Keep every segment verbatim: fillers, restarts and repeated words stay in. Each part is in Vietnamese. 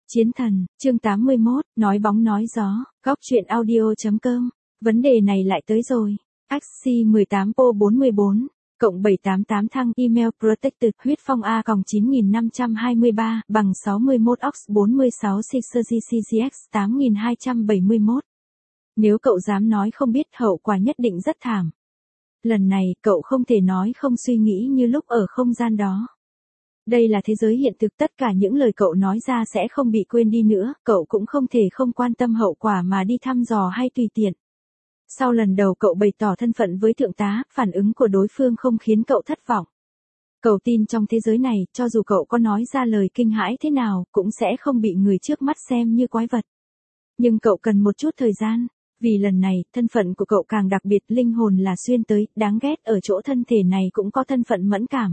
Chiến thần, chương tám mươi mốt, nói bóng nói gió, góc truyện audio chấm com. Vấn đề này lại tới rồi. ếch xê mười tám po bốn mươi bốn, cộng bảy tám tám thăng email protected huyết phong A còng chín nghìn năm trăm hai mươi ba bằng sáu mươi mốt ox bốn mươi sáu Caesar G C G X tám nghìn hai trăm bảy mươi mốt. Nếu cậu dám nói không biết hậu quả nhất định rất thảm. Lần này cậu không thể nói không suy nghĩ như lúc ở không gian đó. Đây là thế giới hiện thực, tất cả những lời cậu nói ra sẽ không bị quên đi nữa, cậu cũng không thể không quan tâm hậu quả mà đi thăm dò hay tùy tiện. Sau lần đầu cậu bày tỏ thân phận với thượng tá, phản ứng của đối phương không khiến cậu thất vọng. Cậu tin trong thế giới này, cho dù cậu có nói ra lời kinh hãi thế nào, cũng sẽ không bị người trước mắt xem như quái vật. Nhưng cậu cần một chút thời gian, vì lần này, thân phận của cậu càng đặc biệt, linh hồn là xuyên tới, đáng ghét ở chỗ thân thể này cũng có thân phận mẫn cảm.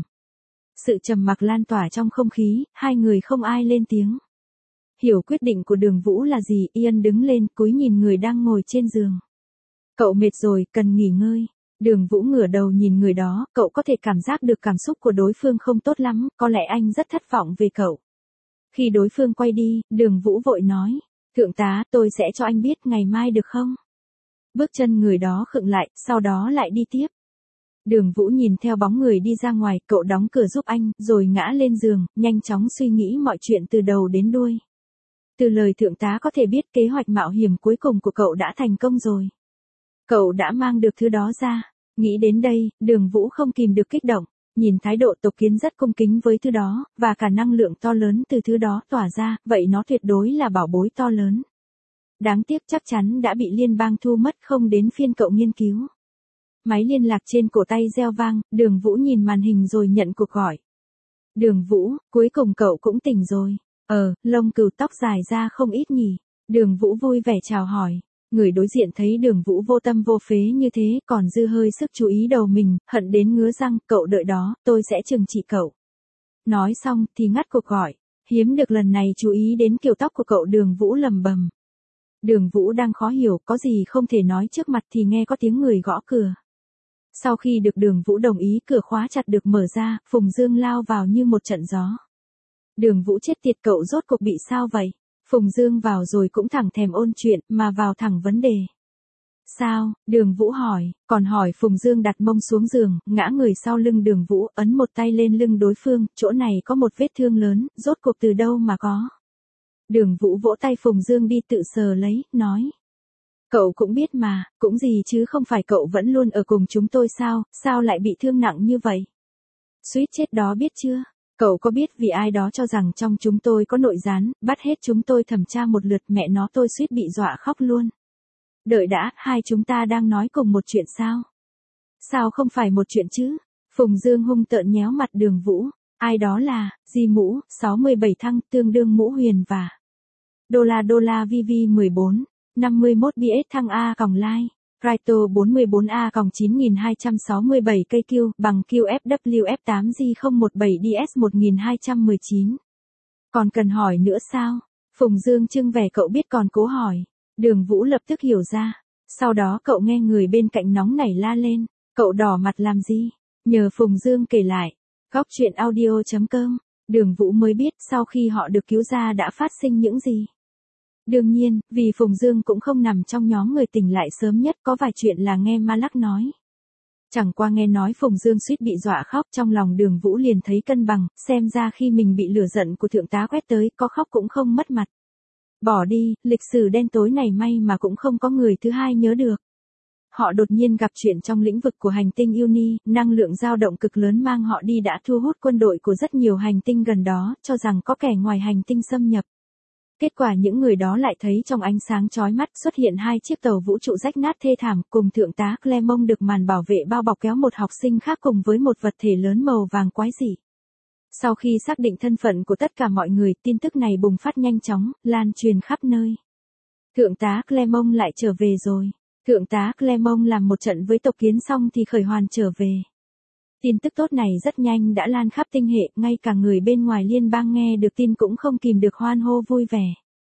Sự trầm mặc lan tỏa trong không khí, hai người không ai lên tiếng. Hiểu quyết định của Đường Vũ là gì, Ian đứng lên, cúi nhìn người đang ngồi trên giường. Cậu mệt rồi, cần nghỉ ngơi. Đường Vũ ngửa đầu nhìn người đó, cậu có thể cảm giác được cảm xúc của đối phương không tốt lắm, có lẽ anh rất thất vọng về cậu. Khi đối phương quay đi, Đường Vũ vội nói, thượng tá, tôi sẽ cho anh biết ngày mai được không? Bước chân người đó khựng lại, sau đó lại đi tiếp. Đường Vũ nhìn theo bóng người đi ra ngoài, cậu đóng cửa giúp anh, rồi ngã lên giường, nhanh chóng suy nghĩ mọi chuyện từ đầu đến đuôi. Từ lời thượng tá có thể biết kế hoạch mạo hiểm cuối cùng của cậu đã thành công rồi. Cậu đã mang được thứ đó ra. Nghĩ đến đây, Đường Vũ không kìm được kích động, nhìn thái độ tộc kiến rất cung kính với thứ đó, và cả năng lượng to lớn từ thứ đó tỏa ra, vậy nó tuyệt đối là bảo bối to lớn. Đáng tiếc chắc chắn đã bị liên bang thu mất, không đến phiên cậu nghiên cứu. Máy liên lạc trên cổ tay reo vang, Đường Vũ nhìn màn hình rồi nhận cuộc gọi. Đường Vũ, cuối cùng cậu cũng tỉnh rồi. Ờ, lông cừu tóc dài ra không ít nhỉ. Đường Vũ vui vẻ chào hỏi. Người đối diện thấy Đường Vũ vô tâm vô phế như thế, còn dư hơi sức chú ý đầu mình, hận đến ngứa răng, cậu đợi đó, tôi sẽ trừng trị cậu. Nói xong thì ngắt cuộc gọi. Hiếm được lần này chú ý đến kiểu tóc của cậu, Đường Vũ lầm bầm. Đường Vũ đang khó hiểu, có gì không thể nói trước mặt thì nghe có tiếng người gõ cửa. Sau khi được Đường Vũ đồng ý, cửa khóa chặt được mở ra, Phùng Dương lao vào như một trận gió. Đường Vũ chết tiệt, cậu rốt cuộc bị sao vậy? Phùng Dương vào rồi cũng thẳng thèm ôn chuyện, mà vào thẳng vấn đề. Sao? Đường Vũ hỏi, còn hỏi Phùng Dương đặt mông xuống giường, ngã người sau lưng Đường Vũ, ấn một tay lên lưng đối phương, chỗ này có một vết thương lớn, rốt cuộc từ đâu mà có? Đường Vũ vỗ tay Phùng Dương đi tự sờ lấy, nói. Cậu cũng biết mà, cũng gì chứ không phải cậu vẫn luôn ở cùng chúng tôi sao, sao lại bị thương nặng như vậy? Suýt chết đó biết chưa? Cậu có biết vì ai đó cho rằng trong chúng tôi có nội gián, bắt hết chúng tôi thẩm tra một lượt, mẹ nó tôi suýt bị dọa khóc luôn. Đợi đã, hai chúng ta đang nói cùng một chuyện sao? Sao không phải một chuyện chứ? Phùng Dương hung tợn nhéo mặt Đường Vũ. Ai đó là, Di Mũ, sáu mươi bảy thăng, tương đương Mũ Huyền và Đô la Đô la vê vê mười bốn. năm mươi mốt bê ét thăng A còng lai, Raito bốn mươi bốn A còng chín nghìn hai trăm sáu mươi bảy cây Q bằng Q F W F tám G không một bảy D S một nghìn hai trăm mười chín. Còn cần hỏi nữa sao? Phùng Dương trưng vẻ cậu biết còn cố hỏi. Đường Vũ lập tức hiểu ra. Sau đó cậu nghe người bên cạnh nóng nảy la lên. Cậu đỏ mặt làm gì? Nhờ Phùng Dương kể lại. Góc truyện audio chấm com. Đường Vũ mới biết sau khi họ được cứu ra đã phát sinh những gì. Đương nhiên, vì Phùng Dương cũng không nằm trong nhóm người tỉnh lại sớm nhất, có vài chuyện là nghe Ma Lắc nói. Chẳng qua nghe nói Phùng Dương suýt bị dọa khóc, trong lòng Đường Vũ liền thấy cân bằng, xem ra khi mình bị lửa giận của thượng tá quét tới, có khóc cũng không mất mặt. Bỏ đi, lịch sử đen tối này may mà cũng không có người thứ hai nhớ được. Họ đột nhiên gặp chuyện trong lĩnh vực của hành tinh Uni, năng lượng dao động cực lớn mang họ đi đã thu hút quân đội của rất nhiều hành tinh gần đó, cho rằng có kẻ ngoài hành tinh xâm nhập. Kết quả những người đó lại thấy trong ánh sáng chói mắt xuất hiện hai chiếc tàu vũ trụ rách nát thê thảm, cùng thượng tá Clermont được màn bảo vệ bao bọc kéo một học sinh khác cùng với một vật thể lớn màu vàng quái dị. Sau khi xác định thân phận của tất cả mọi người, tin tức này bùng phát nhanh chóng, lan truyền khắp nơi. Thượng tá Clermont lại trở về rồi. Thượng tá Clermont làm một trận với tộc kiến xong thì khởi hoàn trở về. Tin tức tốt này rất nhanh đã lan khắp tinh hệ, ngay cả người bên ngoài liên bang nghe được tin cũng không kìm được hoan hô vui vẻ.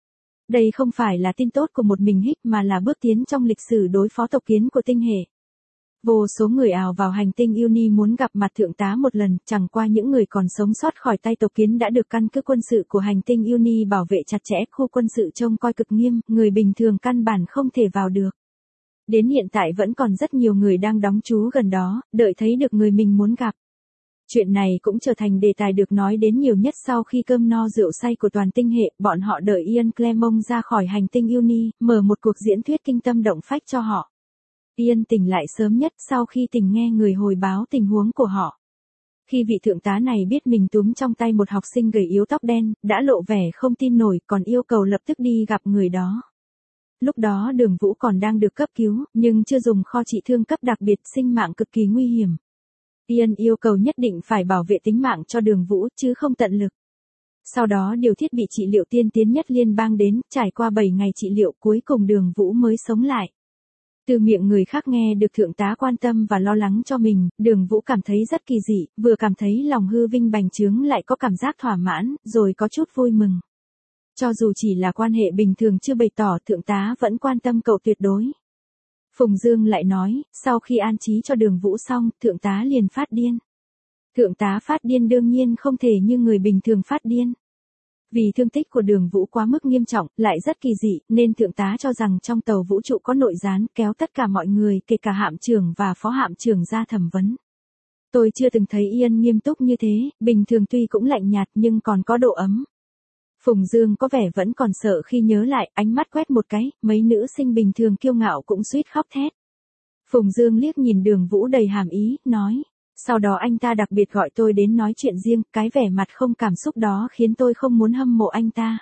Đây không phải là tin tốt của một mình Hích mà là bước tiến trong lịch sử đối phó tộc kiến của tinh hệ. Vô số người ào vào hành tinh Uni muốn gặp mặt thượng tá một lần, chẳng qua những người còn sống sót khỏi tay tộc kiến đã được căn cứ quân sự của hành tinh Uni bảo vệ chặt chẽ, khu quân sự trông coi cực nghiêm, người bình thường căn bản không thể vào được. Đến hiện tại vẫn còn rất nhiều người đang đóng trú gần đó, đợi thấy được người mình muốn gặp. Chuyện này cũng trở thành đề tài được nói đến nhiều nhất sau khi cơm no rượu say của toàn tinh hệ, bọn họ đợi Ian Clemont ra khỏi hành tinh Uni, mở một cuộc diễn thuyết kinh tâm động phách cho họ. Ian tỉnh lại sớm nhất sau khi tỉnh nghe người hồi báo tình huống của họ. Khi vị thượng tá này biết mình túm trong tay một học sinh gầy yếu tóc đen, đã lộ vẻ không tin nổi, còn yêu cầu lập tức đi gặp người đó. Lúc đó Đường Vũ còn đang được cấp cứu, nhưng chưa dùng kho trị thương cấp đặc biệt, sinh mạng cực kỳ nguy hiểm. Ian yêu cầu nhất định phải bảo vệ tính mạng cho Đường Vũ, chứ không tận lực. Sau đó điều thiết bị trị liệu tiên tiến nhất liên bang đến, trải qua bảy ngày trị liệu cuối cùng Đường Vũ mới sống lại. Từ miệng người khác nghe được thượng tá quan tâm và lo lắng cho mình, Đường Vũ cảm thấy rất kỳ dị, vừa cảm thấy lòng hư vinh bành trướng lại có cảm giác thỏa mãn, rồi có chút vui mừng. Cho dù chỉ là quan hệ bình thường chưa bày tỏ, thượng tá vẫn quan tâm cậu tuyệt đối. Phùng Dương lại nói, sau khi an trí cho Đường Vũ xong, thượng tá liền phát điên. Thượng tá phát điên đương nhiên không thể như người bình thường phát điên. Vì thương tích của Đường Vũ quá mức nghiêm trọng, lại rất kỳ dị, nên thượng tá cho rằng trong tàu vũ trụ có nội gián, kéo tất cả mọi người, kể cả hạm trưởng và phó hạm trưởng ra thẩm vấn. Tôi chưa từng thấy Ian nghiêm túc như thế, bình thường tuy cũng lạnh nhạt nhưng còn có độ ấm. Phùng Dương có vẻ vẫn còn sợ khi nhớ lại, ánh mắt quét một cái, mấy nữ sinh bình thường kiêu ngạo cũng suýt khóc thét. Phùng Dương liếc nhìn Đường Vũ đầy hàm ý, nói. Sau đó anh ta đặc biệt gọi tôi đến nói chuyện riêng, cái vẻ mặt không cảm xúc đó khiến tôi không muốn hâm mộ anh ta.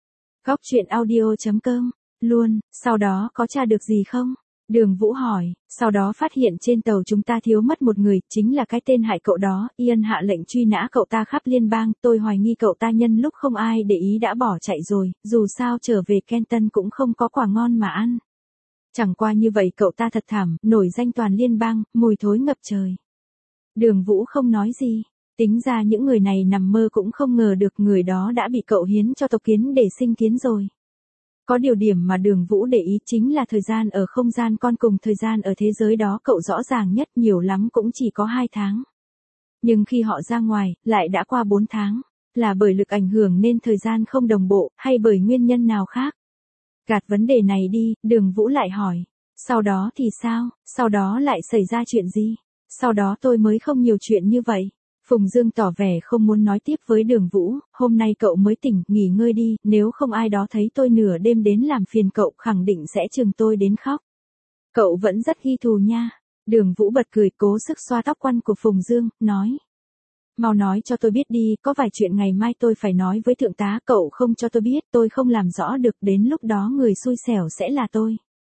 Góc truyện audio chấm com, luôn, sau đó có tra được gì không? Đường Vũ hỏi, sau đó phát hiện trên tàu chúng ta thiếu mất một người, chính là cái tên hại cậu đó, Ian hạ lệnh truy nã cậu ta khắp liên bang, tôi hoài nghi cậu ta nhân lúc không ai để ý đã bỏ chạy rồi, dù sao trở về Kenton cũng không có quả ngon mà ăn. Chẳng qua như vậy cậu ta thật thảm, nổi danh toàn liên bang, mùi thối ngập trời. Đường Vũ không nói gì, tính ra những người này nằm mơ cũng không ngờ được người đó đã bị cậu hiến cho tộc kiến để sinh kiến rồi. Có điều điểm mà Đường Vũ để ý chính là thời gian ở không gian con cùng thời gian ở thế giới đó cậu rõ ràng nhất, nhiều lắm cũng chỉ có hai tháng. Nhưng khi họ ra ngoài, lại đã qua bốn tháng, là bởi lực ảnh hưởng nên thời gian không đồng bộ, hay bởi nguyên nhân nào khác? Gạt vấn đề này đi, Đường Vũ lại hỏi, sau đó thì sao, sau đó lại xảy ra chuyện gì? Sau đó tôi mới không nhiều chuyện như vậy. Phùng Dương tỏ vẻ không muốn nói tiếp với Đường Vũ, hôm nay cậu mới tỉnh, nghỉ ngơi đi, nếu không ai đó thấy tôi nửa đêm đến làm phiền cậu khẳng định sẽ chừng tôi đến khóc. Cậu vẫn rất ghi thù nha. Đường Vũ bật cười cố sức xoa tóc quăn của Phùng Dương, nói. Mau nói cho tôi biết đi, có vài chuyện ngày mai tôi phải nói với thượng tá, cậu không cho tôi biết, tôi không làm rõ được, đến lúc đó người xui xẻo sẽ là tôi.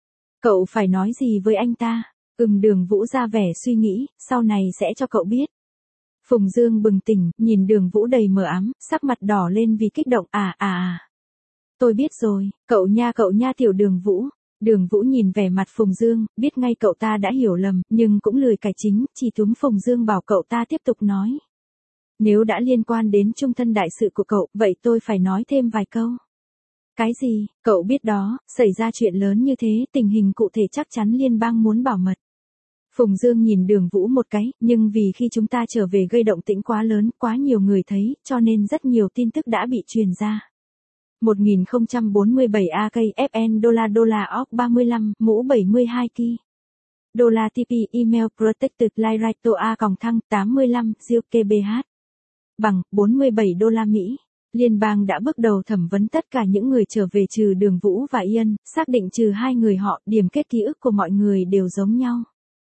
Cậu phải nói gì với anh ta? Ừm, Đường Vũ ra vẻ suy nghĩ, sau này sẽ cho cậu biết. Phùng Dương bừng tỉnh, nhìn Đường Vũ đầy mờ ám, sắc mặt đỏ lên vì kích động, à à à. Tôi biết rồi, cậu nha cậu nha tiểu Đường Vũ. Đường Vũ nhìn vẻ mặt Phùng Dương, biết ngay cậu ta đã hiểu lầm, nhưng cũng lười cải chính, chỉ túm Phùng Dương bảo cậu ta tiếp tục nói. Nếu đã liên quan đến trung thân đại sự của cậu, vậy tôi phải nói thêm vài câu. Cái gì, cậu biết đó, xảy ra chuyện lớn như thế, tình hình cụ thể chắc chắn liên bang muốn bảo mật. Phùng Dương nhìn Đường Vũ một cái, nhưng vì khi chúng ta trở về gây động tĩnh quá lớn, quá nhiều người thấy, cho nên rất nhiều tin tức đã bị truyền ra. một nghìn không trăm bốn mươi bảy A K F N đô la đô la óc ba mươi lăm, mũ bảy mươi hai ki. Đô la T P email protected Lyraito A còng thăng tám mươi lăm, Diêu K B H. Bằng bốn mươi bảy đô la Mỹ. Liên bang đã bước đầu thẩm vấn tất cả những người trở về trừ Đường Vũ và Ian, xác định trừ hai người họ, điểm kết ký ức của mọi người đều giống nhau.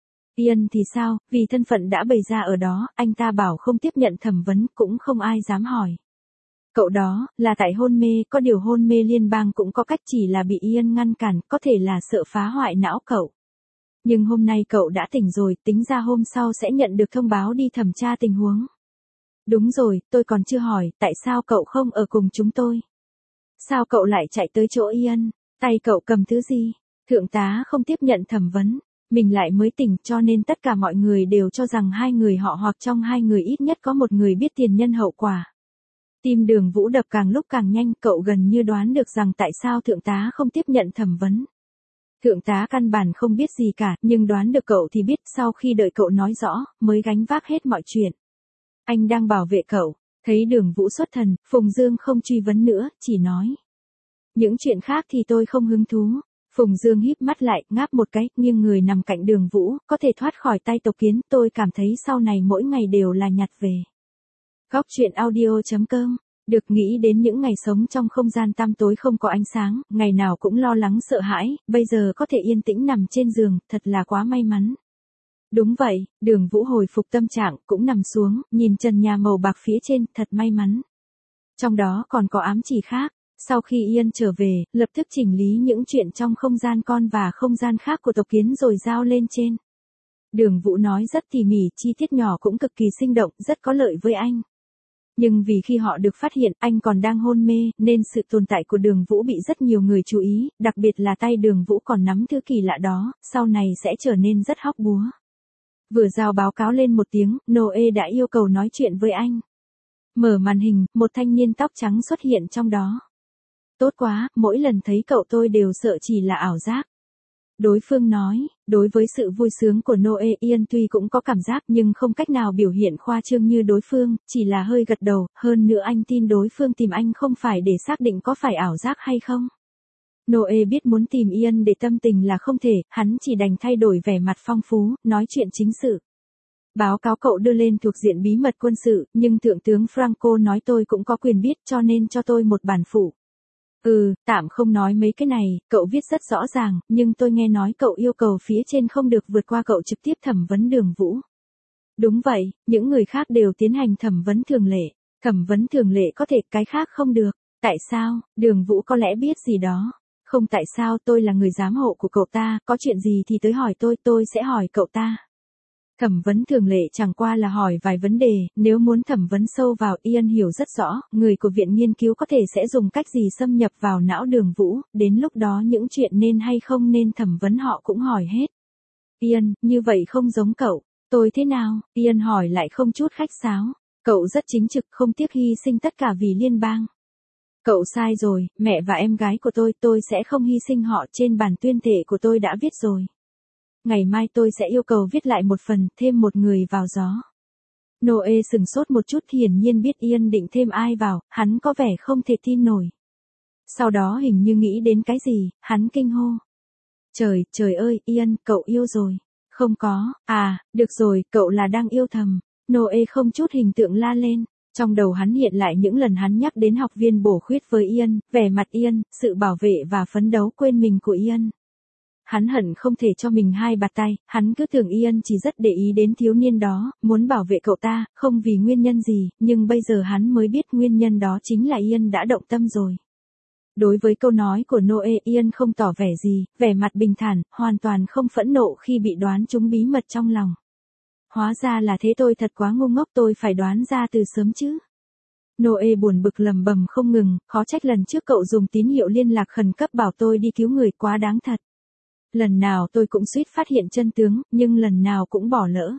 Ian thì sao, vì thân phận đã bày ra ở đó, anh ta bảo không tiếp nhận thẩm vấn, cũng không ai dám hỏi. Cậu đó, là tại hôn mê, có điều hôn mê liên bang cũng có cách, chỉ là bị Ian ngăn cản, có thể là sợ phá hoại não cậu. Nhưng hôm nay cậu đã tỉnh rồi, tính ra hôm sau sẽ nhận được thông báo đi thẩm tra tình huống. Đúng rồi, tôi còn chưa hỏi, tại sao cậu không ở cùng chúng tôi? Sao cậu lại chạy tới chỗ Ian? Tay cậu cầm thứ gì? Thượng tá không tiếp nhận thẩm vấn. Mình lại mới tỉnh, cho nên tất cả mọi người đều cho rằng hai người họ hoặc trong hai người ít nhất có một người biết tiền nhân hậu quả. Tim Đường Vũ đập càng lúc càng nhanh, cậu gần như đoán được rằng tại sao thượng tá không tiếp nhận thẩm vấn. Thượng tá căn bản không biết gì cả, nhưng đoán được cậu thì biết, sau khi đợi cậu nói rõ, mới gánh vác hết mọi chuyện. Anh đang bảo vệ cậu. Thấy Đường Vũ xuất thần, Phùng Dương không truy vấn nữa, chỉ nói. Những chuyện khác thì tôi không hứng thú. Phùng Dương híp mắt lại, ngáp một cái, nghiêng người nằm cạnh Đường Vũ, có thể thoát khỏi tay Tộc Kiến, tôi cảm thấy sau này mỗi ngày đều là nhặt về. Góc truyện audio chấm com. Được nghĩ đến những ngày sống trong không gian tăm tối không có ánh sáng, ngày nào cũng lo lắng sợ hãi, bây giờ có thể yên tĩnh nằm trên giường, thật là quá may mắn. Đúng vậy, Đường Vũ hồi phục tâm trạng, cũng nằm xuống, nhìn trần nhà màu bạc phía trên, thật may mắn. Trong đó còn có ám chỉ khác. Sau khi Yên trở về, lập tức chỉnh lý những chuyện trong không gian con và không gian khác của Tộc Kiến rồi giao lên trên. Đường Vũ nói rất tỉ mỉ, chi tiết nhỏ cũng cực kỳ sinh động, rất có lợi với anh. Nhưng vì khi họ được phát hiện anh còn đang hôn mê, nên sự tồn tại của Đường Vũ bị rất nhiều người chú ý, đặc biệt là tay Đường Vũ còn nắm thứ kỳ lạ đó, sau này sẽ trở nên rất hóc búa. Vừa giao báo cáo lên một tiếng, Noe đã yêu cầu nói chuyện với anh. Mở màn hình, một thanh niên tóc trắng xuất hiện trong đó. Tốt quá, mỗi lần thấy cậu tôi đều sợ chỉ là ảo giác. Đối phương nói, đối với sự vui sướng của Noe, Ian tuy cũng có cảm giác nhưng không cách nào biểu hiện khoa trương như đối phương, chỉ là hơi gật đầu, hơn nữa anh tin đối phương tìm anh không phải để xác định có phải ảo giác hay không. Noe biết muốn tìm Ian để tâm tình là không thể, hắn chỉ đành thay đổi vẻ mặt phong phú, nói chuyện chính sự. Báo cáo cậu đưa lên thuộc diện bí mật quân sự, nhưng Thượng tướng Franco nói tôi cũng có quyền biết cho nên cho tôi một bản phụ. Ừ, tạm không nói mấy cái này, cậu viết rất rõ ràng, nhưng tôi nghe nói cậu yêu cầu phía trên không được vượt qua cậu trực tiếp thẩm vấn Đường Vũ. Đúng vậy, những người khác đều tiến hành thẩm vấn thường lệ. Thẩm vấn thường lệ có thể, cái khác không được. Tại sao? Đường Vũ có lẽ biết gì đó. Không tại sao, tôi là người giám hộ của cậu ta, có chuyện gì thì tới hỏi tôi, tôi sẽ hỏi cậu ta. Thẩm vấn thường lệ chẳng qua là hỏi vài vấn đề, nếu muốn thẩm vấn sâu vào, Ian hiểu rất rõ, người của viện nghiên cứu có thể sẽ dùng cách gì xâm nhập vào não Đường Vũ, đến lúc đó những chuyện nên hay không nên thẩm vấn họ cũng hỏi hết. Ian, như vậy không giống cậu, tôi thế nào? Ian hỏi lại không chút khách sáo, cậu rất chính trực, không tiếc hy sinh tất cả vì liên bang. Cậu sai rồi, mẹ và em gái của tôi, tôi sẽ không hy sinh họ, trên bản tuyên thệ của tôi đã viết rồi. Ngày mai tôi sẽ yêu cầu viết lại một phần, thêm một người vào gió. Noe sừng sốt một chút, hiển nhiên biết Ian định thêm ai vào, hắn có vẻ không thể tin nổi. Sau đó hình như nghĩ đến cái gì, hắn kinh hô. Trời, trời ơi, Ian, cậu yêu rồi. Không có, à, được rồi, cậu là đang yêu thầm. Noe không chút hình tượng la lên. Trong đầu hắn hiện lại những lần hắn nhắc đến học viên bổ khuyết với Ian, vẻ mặt Ian, sự bảo vệ và phấn đấu quên mình của Ian. Hắn hận không thể cho mình hai bạt tay, hắn cứ tưởng Ian chỉ rất để ý đến thiếu niên đó, muốn bảo vệ cậu ta, không vì nguyên nhân gì, nhưng bây giờ hắn mới biết nguyên nhân đó chính là Ian đã động tâm rồi. Đối với câu nói của Noe, Ian không tỏ vẻ gì, vẻ mặt bình thản, hoàn toàn không phẫn nộ khi bị đoán trúng bí mật trong lòng. Hóa ra là thế, tôi thật quá ngu ngốc, tôi phải đoán ra từ sớm chứ. Noe buồn bực lầm bầm không ngừng, khó trách lần trước cậu dùng tín hiệu liên lạc khẩn cấp bảo tôi đi cứu người, quá đáng thật. Lần nào tôi cũng suýt phát hiện chân tướng, nhưng lần nào cũng bỏ lỡ.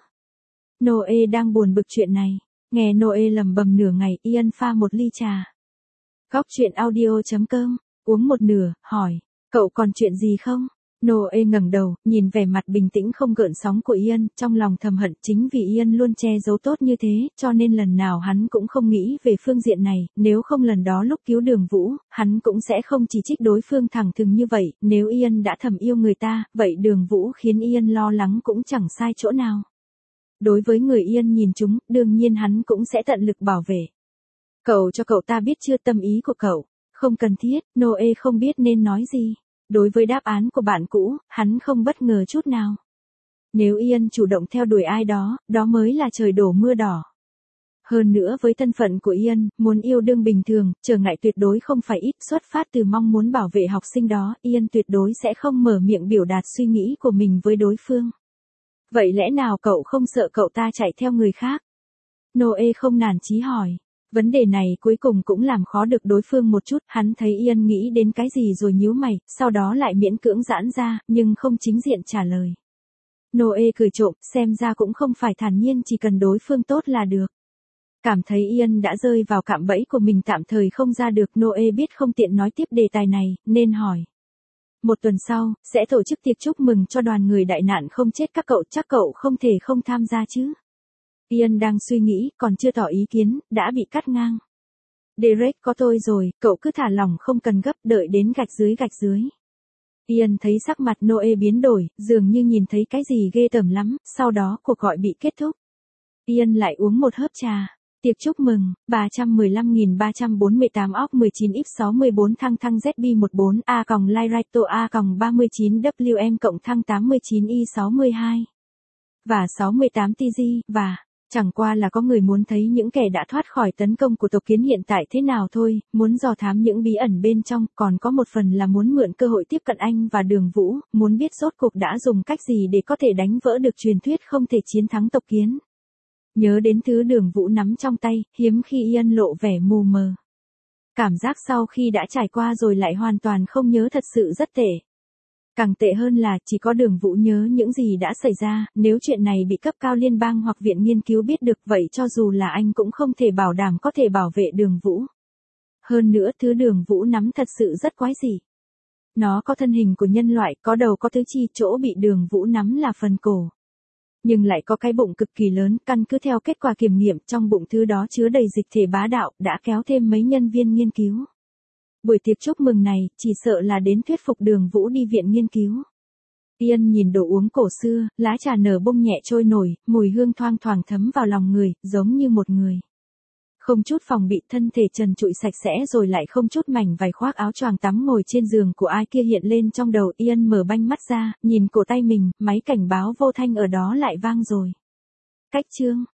Noe đang buồn bực chuyện này. Nghe Noe lầm bầm nửa ngày, Ian pha một ly trà. Góc truyện audio chấm com, uống một nửa, hỏi, cậu còn chuyện gì không? Noe ngẩng đầu, nhìn vẻ mặt bình tĩnh không gợn sóng của Ian, trong lòng thầm hận, chính vì Ian luôn che giấu tốt như thế, cho nên lần nào hắn cũng không nghĩ về phương diện này, nếu không lần đó lúc cứu Đường Vũ, hắn cũng sẽ không chỉ trích đối phương thẳng thừng như vậy, nếu Ian đã thầm yêu người ta, vậy Đường Vũ khiến Ian lo lắng cũng chẳng sai chỗ nào. Đối với người Ian nhìn chúng, đương nhiên hắn cũng sẽ tận lực bảo vệ. Cậu cho cậu ta biết chưa tâm ý của cậu? Không cần thiết, Noe không biết nên nói gì. Đối với đáp án của bạn cũ, hắn không bất ngờ chút nào. Nếu Ian chủ động theo đuổi ai đó, đó mới là trời đổ mưa đỏ. Hơn nữa với thân phận của Ian, muốn yêu đương bình thường, trở ngại tuyệt đối không phải ít, xuất phát từ mong muốn bảo vệ học sinh đó, Ian tuyệt đối sẽ không mở miệng biểu đạt suy nghĩ của mình với đối phương. Vậy lẽ nào cậu không sợ cậu ta chạy theo người khác? Noe không nản chí hỏi. Vấn đề này cuối cùng cũng làm khó được đối phương một chút, hắn thấy Ian nghĩ đến cái gì rồi nhíu mày, sau đó lại miễn cưỡng giãn ra, nhưng không chính diện trả lời. Noe cười trộm, xem ra cũng không phải thản nhiên chỉ cần đối phương tốt là được. Cảm thấy Ian đã rơi vào cạm bẫy của mình tạm thời không ra được, Noe biết không tiện nói tiếp đề tài này, nên hỏi. Một tuần sau, sẽ tổ chức tiệc chúc mừng cho đoàn người đại nạn không chết các cậu, chắc cậu không thể không tham gia chứ. Ian đang suy nghĩ, còn chưa tỏ ý kiến, đã bị cắt ngang. Derek có tôi rồi, cậu cứ thả lỏng không cần gấp, đợi đến gạch dưới gạch dưới. Ian thấy sắc mặt Noe biến đổi, dường như nhìn thấy cái gì ghê tởm lắm, sau đó cuộc gọi bị kết thúc. Ian lại uống một hớp trà. Tiệc chúc mừng, ba trăm mười lăm nghìn ba trăm bốn mươi tám óc mười chín x sáu mươi bốn thăng thăng Z B mười bốn A còng Lyraito A còng ba mươi chín W M cộng thăng tám mươi chín Y sáu mươi hai. Và sáu mươi tám T G, và, chẳng qua là có người muốn thấy những kẻ đã thoát khỏi tấn công của tộc kiến hiện tại thế nào thôi, muốn dò thám những bí ẩn bên trong, còn có một phần là muốn mượn cơ hội tiếp cận anh và Đường Vũ, muốn biết rốt cuộc đã dùng cách gì để có thể đánh vỡ được truyền thuyết không thể chiến thắng tộc kiến. Nhớ đến thứ Đường Vũ nắm trong tay, hiếm khi Ian lộ vẻ mù mờ. Cảm giác sau khi đã trải qua rồi lại hoàn toàn không nhớ thật sự rất tệ. Càng tệ hơn là chỉ có Đường Vũ nhớ những gì đã xảy ra, nếu chuyện này bị cấp cao liên bang hoặc viện nghiên cứu biết được vậy cho dù là anh cũng không thể bảo đảm có thể bảo vệ Đường Vũ. Hơn nữa thứ Đường Vũ nắm thật sự rất quái dị. Nó có thân hình của nhân loại, có đầu có tứ chi, chỗ bị Đường Vũ nắm là phần cổ. Nhưng lại có cái bụng cực kỳ lớn, căn cứ theo kết quả kiểm nghiệm trong bụng thứ đó chứa đầy dịch thể bá đạo, đã kéo thêm mấy nhân viên nghiên cứu. Buổi tiệc chúc mừng này, chỉ sợ là đến thuyết phục Đường Vũ đi viện nghiên cứu. Ian nhìn đồ uống cổ xưa, lá trà nở bông nhẹ trôi nổi, mùi hương thoang thoảng thấm vào lòng người, giống như một người. Không chút phòng bị, thân thể trần trụi sạch sẽ rồi lại không chút mảnh vải khoác áo choàng tắm ngồi trên giường của ai kia hiện lên trong đầu. Ian mở banh mắt ra, nhìn cổ tay mình, máy cảnh báo vô thanh ở đó lại vang rồi. Cách chương